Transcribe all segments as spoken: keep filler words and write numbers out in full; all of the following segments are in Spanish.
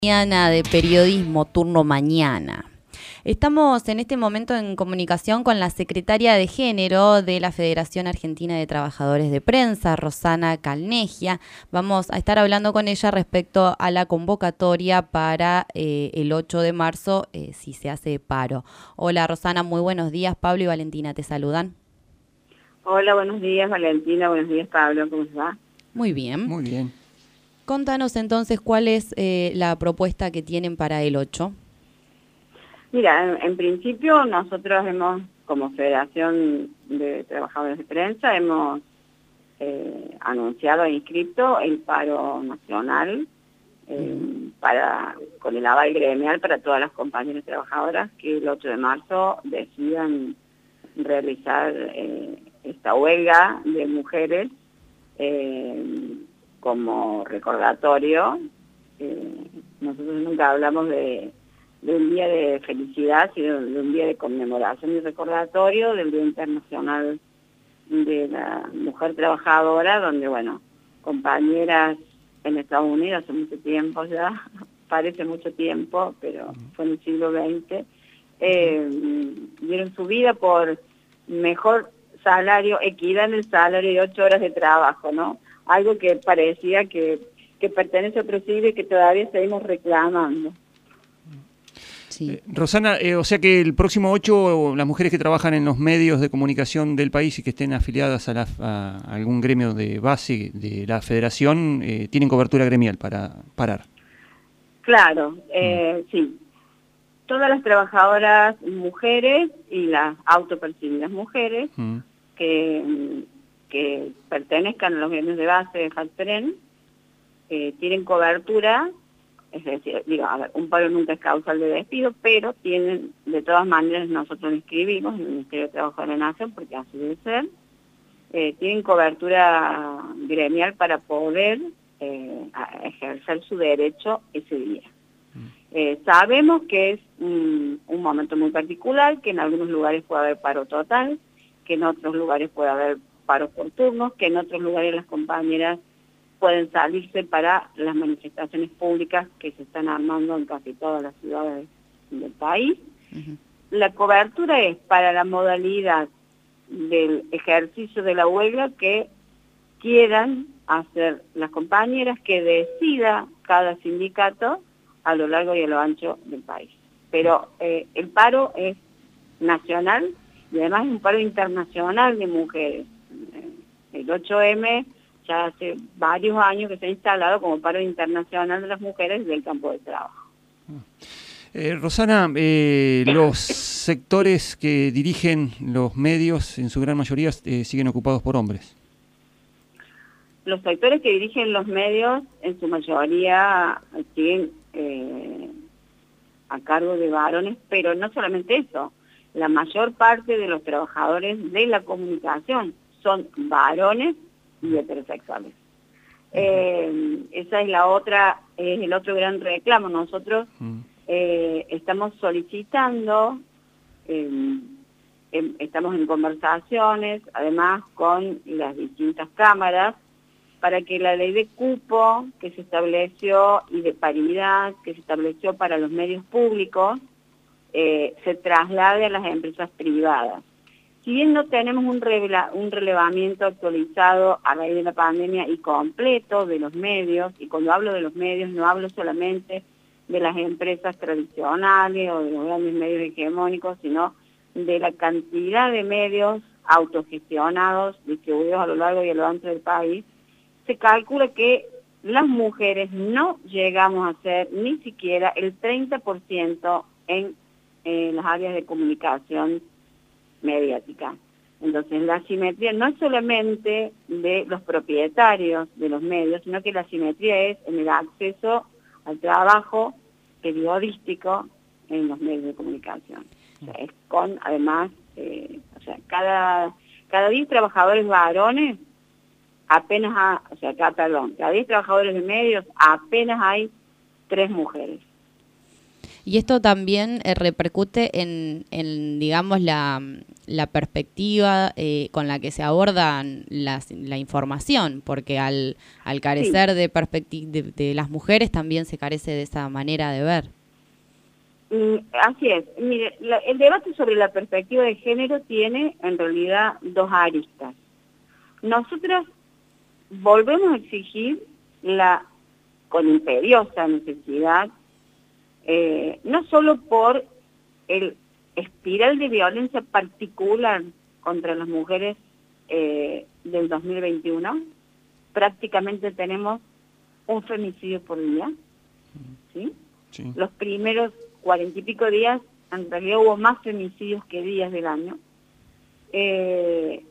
Mañana de periodismo, turno mañana. Estamos en este momento en comunicación con la secretaria de Género de la Federación Argentina de Trabajadores de Prensa, Rosana Calnegia. Vamos a estar hablando con ella respecto a la convocatoria para eh, el ocho de marzo, eh, si se hace paro. Hola Rosana, muy buenos días. Pablo y Valentina te saludan. Hola, buenos días Valentina, buenos días Pablo, ¿cómo se va? Muy bien. Muy bien. Contanos entonces cuál es eh, la propuesta que tienen para el ocho. Mira, en, en principio nosotros hemos, como Federación de Trabajadores de Prensa, hemos eh, anunciado e inscrito el paro nacional eh, uh-huh. para con el aval gremial para todas las compañeras trabajadoras que el ocho de marzo decidan realizar eh, esta huelga de mujeres eh, como recordatorio. Eh, nosotros nunca hablamos de, de un día de felicidad, sino de un día de conmemoración y recordatorio del Día Internacional de la Mujer Trabajadora, donde, bueno, compañeras en Estados Unidos hace mucho tiempo ya, parece mucho tiempo, pero fue en el siglo veinte, eh, dieron su vida por mejor salario, equidad en el salario y ocho horas de trabajo, ¿no? Algo que parecía que, que pertenece a otro siglo y que todavía seguimos reclamando. Sí. Eh, Rosana, eh, o sea que el próximo ocho, las mujeres que trabajan en los medios de comunicación del país y que estén afiliadas a, la, a algún gremio de base de la federación, eh, tienen cobertura gremial para parar. Claro, eh, mm. sí. Todas las trabajadoras mujeres y las autopercibidas mujeres mm. que... que pertenezcan a los gremios de base de FATPREN, eh, tienen cobertura, es decir, digo, a ver, un paro nunca es causal de despido, pero tienen, de todas maneras, nosotros inscribimos en el Ministerio de Trabajo de la Nación, porque así debe ser, eh, tienen cobertura gremial para poder eh, ejercer su derecho ese día. Eh, sabemos que es un, un momento muy particular, que en algunos lugares puede haber paro total, que en otros lugares puede haber paros por turnos, que en otros lugares las compañeras pueden salirse para las manifestaciones públicas que se están armando en casi todas las ciudades del país. Uh-huh. La cobertura es para la modalidad del ejercicio de la huelga que quieran hacer las compañeras, que decida cada sindicato a lo largo y a lo ancho del país. Pero eh, el paro es nacional y además es un paro internacional de mujeres. El ocho eme ya hace varios años que se ha instalado como paro internacional de las mujeres del campo de trabajo. Eh, Rosana, eh, los sectores que dirigen los medios, en su gran mayoría, eh, siguen ocupados por hombres. Los sectores que dirigen los medios, en su mayoría, siguen eh, a cargo de varones, pero no solamente eso. La mayor parte de los trabajadores de la comunicación son varones y heterosexuales. Eh, esa es la otra, es el otro gran reclamo. Nosotros eh, estamos solicitando, eh, eh, estamos en conversaciones, además con las distintas cámaras, para que la ley de cupo que se estableció y de paridad que se estableció para los medios públicos eh, se traslade a las empresas privadas. Si bien no tenemos un, revela, un relevamiento actualizado a raíz de la pandemia y completo de los medios, y cuando hablo de los medios no hablo solamente de las empresas tradicionales o de los grandes medios hegemónicos, sino de la cantidad de medios autogestionados, distribuidos a lo largo y a lo ancho del país, se calcula que las mujeres no llegamos a ser ni siquiera el treinta por ciento en, en las áreas de comunicación mediática. Entonces la asimetría no es solamente de los propietarios de los medios, sino que la asimetría es en el acceso al trabajo periodístico en los medios de comunicación. O sea, es con, además, eh, o sea, cada, cada diez trabajadores varones, apenas, ha, o sea, cada, perdón, cada diez trabajadores de medios, apenas hay tres mujeres. Y esto también eh, repercute en, en, digamos, la, la perspectiva eh, con la que se abordan las, la información, porque al, al carecer sí. de, perspecti- de, de las mujeres también se carece de esa manera de ver. Mm, así es. Mire, la, el debate sobre la perspectiva de género tiene en realidad dos aristas. Nosotros volvemos a exigir la, con imperiosa necesidad, eh, no solo por el espiral de violencia particular contra las mujeres eh, del dos mil veintiuno, prácticamente tenemos un femicidio por día, ¿sí? Sí. Los primeros cuarenta y pico días, en realidad hubo más femicidios que días del año. Eh,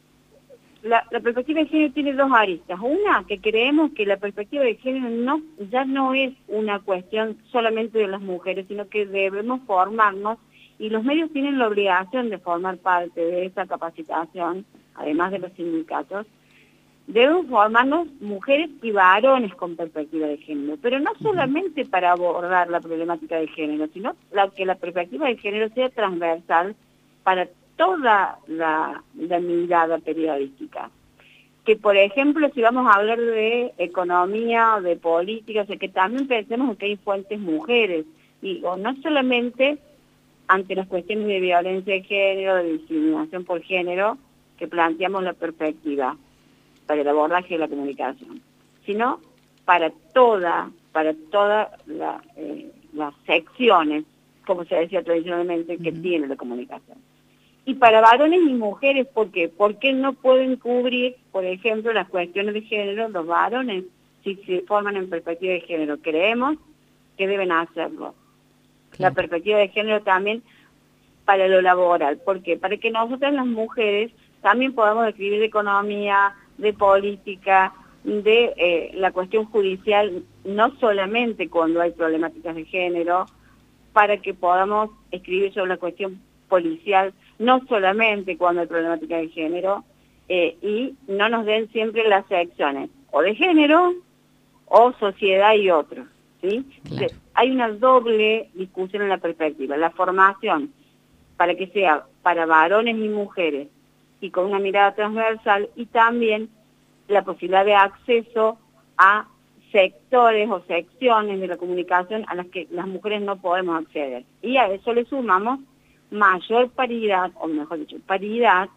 La, la perspectiva de género tiene dos aristas. Una, que creemos que la perspectiva de género no, ya no es una cuestión solamente de las mujeres, sino que debemos formarnos, y los medios tienen la obligación de formar parte de esa capacitación, además de los sindicatos. Debemos formarnos mujeres y varones con perspectiva de género, pero no solamente para abordar la problemática de género, sino la, que la perspectiva de género sea transversal para toda la, la mirada periodística. Que, por ejemplo, si vamos a hablar de economía, de política, o sea, que también pensemos que hay fuentes mujeres, y o no solamente ante las cuestiones de violencia de género, de discriminación por género, que planteamos la perspectiva para el abordaje de la comunicación, sino para toda, para todas la, eh, las secciones, como se decía tradicionalmente, que uh-huh. tiene la comunicación. Y para varones y mujeres, ¿por qué? Porque no pueden cubrir, por ejemplo, las cuestiones de género los varones, si se forman en perspectiva de género. Creemos que deben hacerlo. Claro. La perspectiva de género también para lo laboral. ¿Por qué? Para que nosotras las mujeres también podamos escribir de economía, de política, de eh, la cuestión judicial, no solamente cuando hay problemáticas de género, para que podamos escribir sobre la cuestión policial, no solamente cuando hay problemática de género, eh, y no nos den siempre las secciones o de género o sociedad y otros, ¿sí? Claro. Entonces, hay una doble discusión en la perspectiva, la formación para que sea para varones y mujeres y con una mirada transversal, y también la posibilidad de acceso a sectores o secciones de la comunicación a las que las mujeres no podemos acceder. Y a eso le sumamos mayor paridad, o mejor dicho, paridad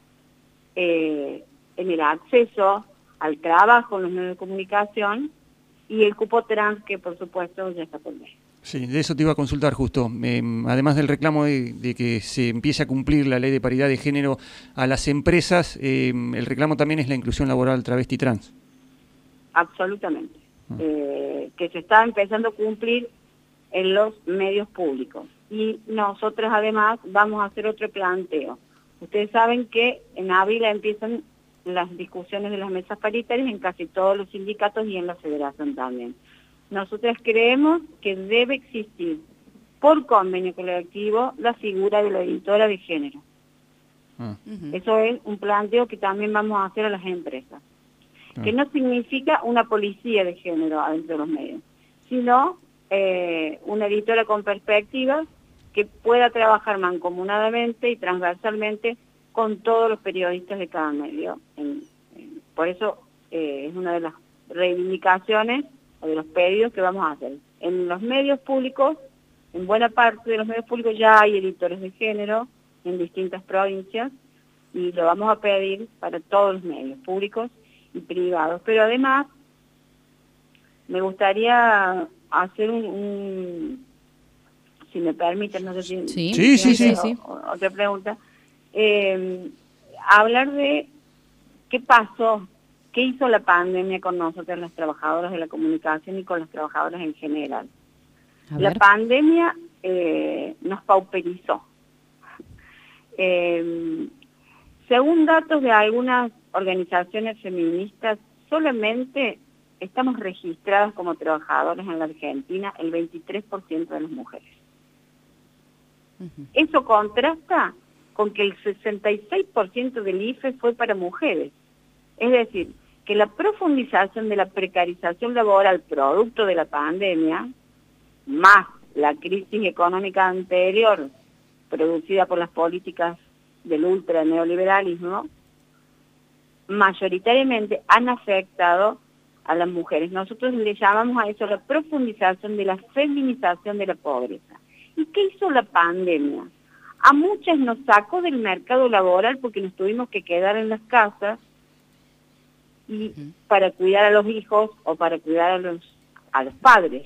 eh, en el acceso al trabajo en los medios de comunicación y el cupo trans, que por supuesto ya está por ley. Sí, de eso te iba a consultar justo. Eh, además del reclamo de, de que se empiece a cumplir la ley de paridad de género a las empresas, eh, el reclamo también es la inclusión laboral travesti trans. Absolutamente. Ah. Eh, que se está empezando a cumplir en los medios públicos. Y nosotros además vamos a hacer otro planteo. Ustedes saben que en abril empiezan las discusiones de las mesas paritarias en casi todos los sindicatos y en la federación también. Nosotros creemos que debe existir por convenio colectivo la figura de la editora de género. Ah. Eso es un planteo que también vamos a hacer a las empresas. Ah. Que no significa una policía de género adentro de los medios, sino eh, una editora con perspectivas que pueda trabajar mancomunadamente y transversalmente con todos los periodistas de cada medio. En, en, por eso eh, es una de las reivindicaciones o de los pedidos que vamos a hacer. En los medios públicos, en buena parte de los medios públicos ya hay editores de género en distintas provincias, y lo vamos a pedir para todos los medios públicos y privados. Pero además, me gustaría hacer un... un si me permiten, no sé si... Sí, sí, sí, sí, o, sí. O, otra pregunta. Eh, hablar de qué pasó, qué hizo la pandemia con nosotros, las trabajadoras de la comunicación y con las trabajadoras en general. La pandemia eh, nos pauperizó. Eh, según datos de algunas organizaciones feministas, solamente estamos registradas como trabajadoras en la Argentina el veintitrés por ciento de las mujeres. Uh-huh. Eso contrasta con que el sesenta y seis por ciento del I F E fue para mujeres. Es decir, que la profundización de la precarización laboral producto de la pandemia, más la crisis económica anterior, producida por las políticas del ultra neoliberalismo, mayoritariamente han afectado a las mujeres. Nosotros le llamamos a eso la profundización de la feminización de la pobreza. ¿Y qué hizo la pandemia? A muchas nos sacó del mercado laboral porque nos tuvimos que quedar en las casas y para cuidar a los hijos o para cuidar a los, a los padres.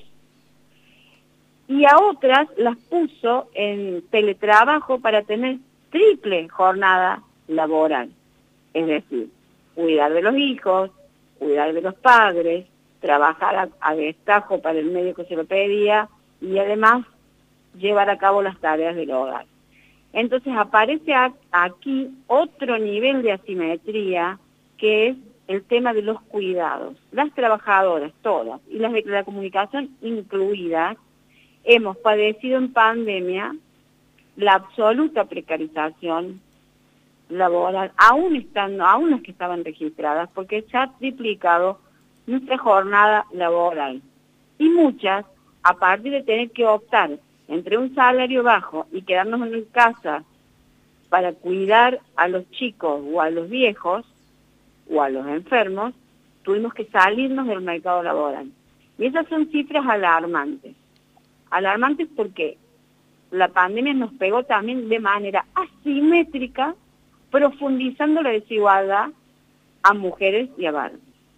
Y a otras las puso en teletrabajo para tener triple jornada laboral. Es decir, cuidar de los hijos, cuidar de los padres, trabajar a, a destajo para el medio que se lo pedía y además llevar a cabo las tareas del hogar. Entonces aparece a, aquí otro nivel de asimetría que es el tema de los cuidados. Las trabajadoras, todas, y las de la comunicación incluidas, hemos padecido en pandemia la absoluta precarización laboral, aún estando, aún las que estaban registradas, porque se ha triplicado nuestra jornada laboral. Y muchas, a partir de tener que optar entre un salario bajo y quedarnos en casa para cuidar a los chicos o a los viejos o a los enfermos, tuvimos que salirnos del mercado laboral. Y esas son cifras alarmantes. Alarmantes porque la pandemia nos pegó también de manera asimétrica, profundizando la desigualdad a mujeres y a varones.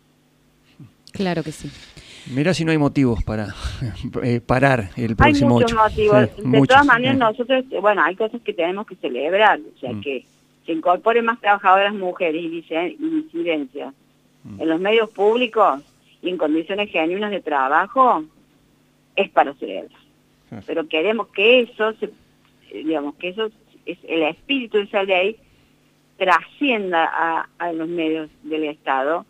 Claro que sí. Mirá si no hay motivos para eh, parar el próximo ocho. Hay muchos motivos. Sí, de muchos. todas maneras, nosotros, bueno, hay cosas que tenemos que celebrar, o sea, mm. que se incorporen más trabajadoras mujeres y disidencias mm. en los medios públicos y en condiciones genuinas de trabajo, es para celebrar. Sí. Pero queremos que eso, se, digamos, que eso, es el espíritu de esa ley trascienda a, a los medios del Estado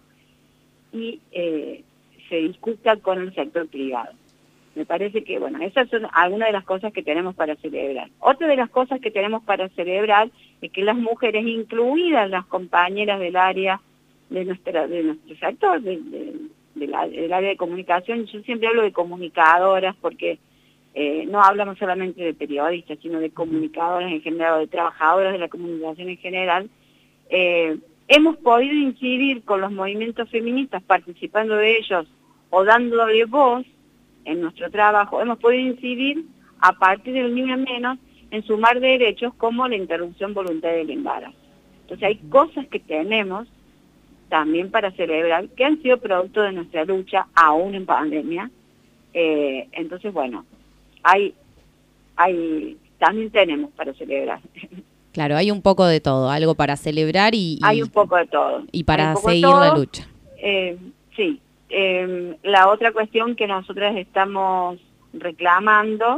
y eh, se discuta con el sector privado. Me parece que, bueno, esas son algunas de las cosas que tenemos para celebrar. Otra de las cosas que tenemos para celebrar es que las mujeres, incluidas las compañeras del área de, nuestra, de nuestro sector, de, de, de la, del área de comunicación, yo siempre hablo de comunicadoras porque eh, no hablamos solamente de periodistas, sino de comunicadoras en general, o de trabajadoras de la comunicación en general, eh, hemos podido incidir con los movimientos feministas, participando de ellos o dándole voz en nuestro trabajo, hemos podido incidir a partir del Ni Una Menos en sumar derechos como la interrupción voluntaria del embarazo. Entonces hay cosas que tenemos también para celebrar que han sido producto de nuestra lucha aún en pandemia. Eh, entonces, bueno, hay, hay, también tenemos para celebrar. Claro, hay un poco de todo, algo para celebrar y... y hay un poco de todo. Y para seguir la lucha. Eh, sí. Eh, la otra cuestión que nosotras estamos reclamando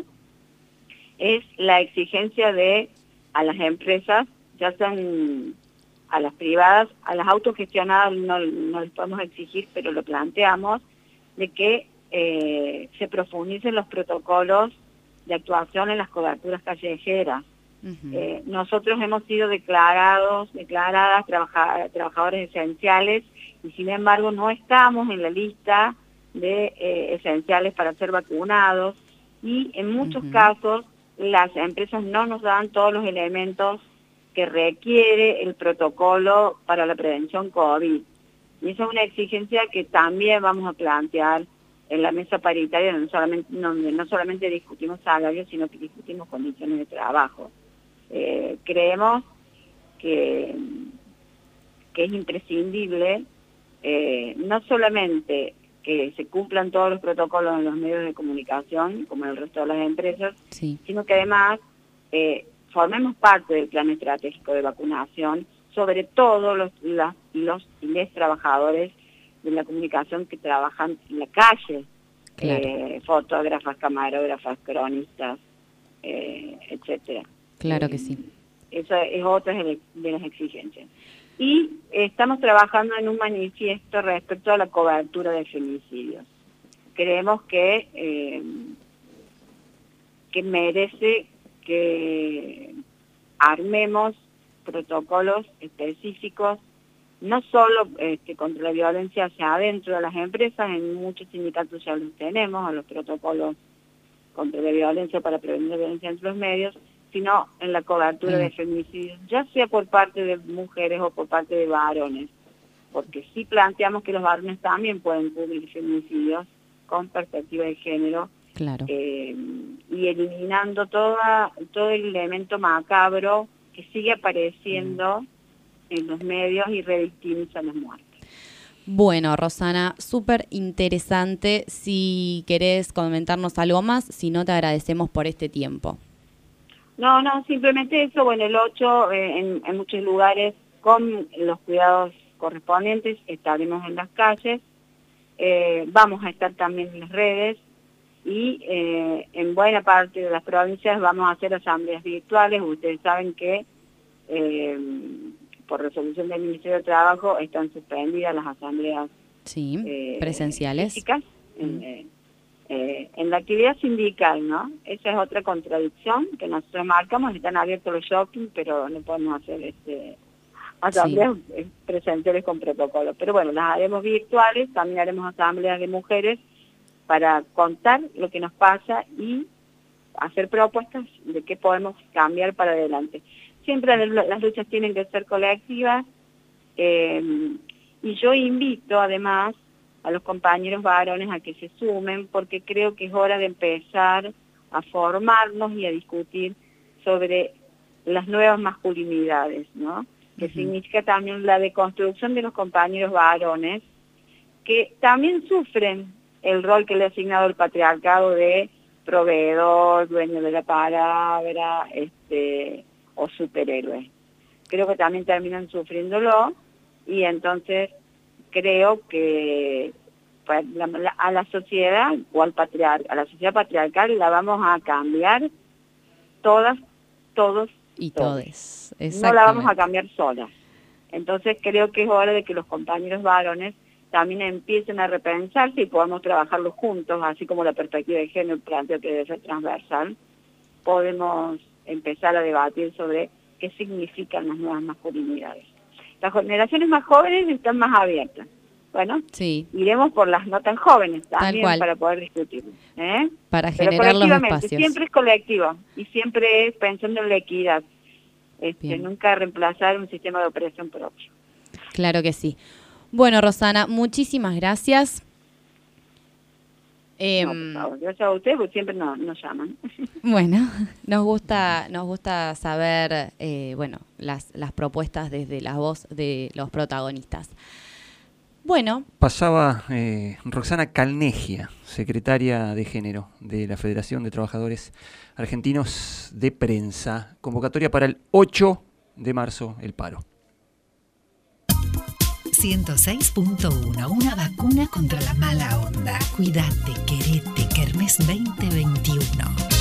es la exigencia de a las empresas, ya sean a las privadas, a las autogestionadas no, no les podemos exigir, pero lo planteamos, de que eh, se profundicen los protocolos de actuación en las coberturas callejeras. Uh-huh. eh, nosotros hemos sido declarados, declaradas trabaja, trabajadores esenciales y sin embargo no estamos en la lista de eh, esenciales para ser vacunados y en muchos uh-huh. casos las empresas no nos dan todos los elementos que requiere el protocolo para la prevención COVID. Y esa es una exigencia que también vamos a plantear en la mesa paritaria, donde no solamente, donde no solamente discutimos salarios, sino que discutimos condiciones de trabajo. Eh, creemos que, que es imprescindible eh, no solamente que se cumplan todos los protocolos en los medios de comunicación, como en el resto de las empresas, sí. sino que además eh, formemos parte del plan estratégico de vacunación, sobre todo los, las, los y les trabajadores de la comunicación que trabajan en la calle, claro. eh, fotógrafas, camarógrafas, cronistas, eh, etcétera. Claro que sí. Esa es otra de las exigencias. Y estamos trabajando en un manifiesto respecto a la cobertura de femicidios. Creemos que, eh, que merece que armemos protocolos específicos, no solo este, contra la violencia hacia adentro de las empresas, en muchos sindicatos ya los tenemos, a los protocolos contra la violencia, para prevenir la violencia entre los medios, sino en la cobertura mm. de feminicidios, ya sea por parte de mujeres o por parte de varones, porque sí planteamos que los varones también pueden cubrir feminicidios con perspectiva de género, claro. eh, y eliminando toda, todo el elemento macabro que sigue apareciendo mm. en los medios y revictimiza las muertes. Bueno, Rosana, súper interesante. Si querés comentarnos algo más, si no, te agradecemos por este tiempo. No, no, simplemente eso. Bueno, el ocho, eh, en, en muchos lugares, con los cuidados correspondientes, estaremos en las calles, eh, vamos a estar también en las redes, y eh, en buena parte de las provincias vamos a hacer asambleas virtuales. Ustedes saben que eh, por resolución del Ministerio de Trabajo están suspendidas las asambleas sí, eh, presenciales físicas, mm. en, eh, eh, en la actividad sindical, ¿no? Esa es otra contradicción que nosotros marcamos. Están abiertos los shopping, pero no podemos hacer este asambleas sí. presenciales con protocolo. Pero bueno, las haremos virtuales, también haremos asambleas de mujeres para contar lo que nos pasa y hacer propuestas de qué podemos cambiar para adelante. Siempre las luchas tienen que ser colectivas, eh, y yo invito además a los compañeros varones a que se sumen, porque creo que es hora de empezar a formarnos y a discutir sobre las nuevas masculinidades, ¿no? Que uh-huh. significa también la deconstrucción de los compañeros varones, que también sufren el rol que le ha asignado el patriarcado de proveedor, dueño de la palabra, este, o superhéroe. Creo que también terminan sufriéndolo, y entonces creo que pues, la, la, a la sociedad o al patriar, a la sociedad patriarcal la vamos a cambiar todas, todos y todes. No la vamos a cambiar solas. Entonces creo que es hora de que los compañeros varones también empiecen a repensarse y podamos trabajarlo juntos, así como la perspectiva de género plantea que debe ser transversal. Podemos empezar a debatir sobre qué significan las nuevas masculinidades. Las generaciones más jóvenes están más abiertas. Bueno, sí. iremos por las no tan jóvenes también para poder discutirlo, ¿eh? Para Pero generar los espacios. Siempre es colectivo y siempre es pensando en la equidad. Este, nunca reemplazar un sistema de operación propio. Claro que sí. Bueno, Rosana, muchísimas gracias. Eh, no, por favor, gracias a ustedes, porque siempre nos, nos llaman. Bueno, nos gusta, nos gusta saber, eh, bueno, las, las propuestas desde la voz de los protagonistas. Bueno. Pasaba eh, Roxana Calnegia, secretaria de Género de la Federación de Trabajadores Argentinos de Prensa. Convocatoria para el ocho de marzo, el paro. ciento seis punto uno, una vacuna contra la mala onda. Cuídate, querete, Kermés veinte veintiuno.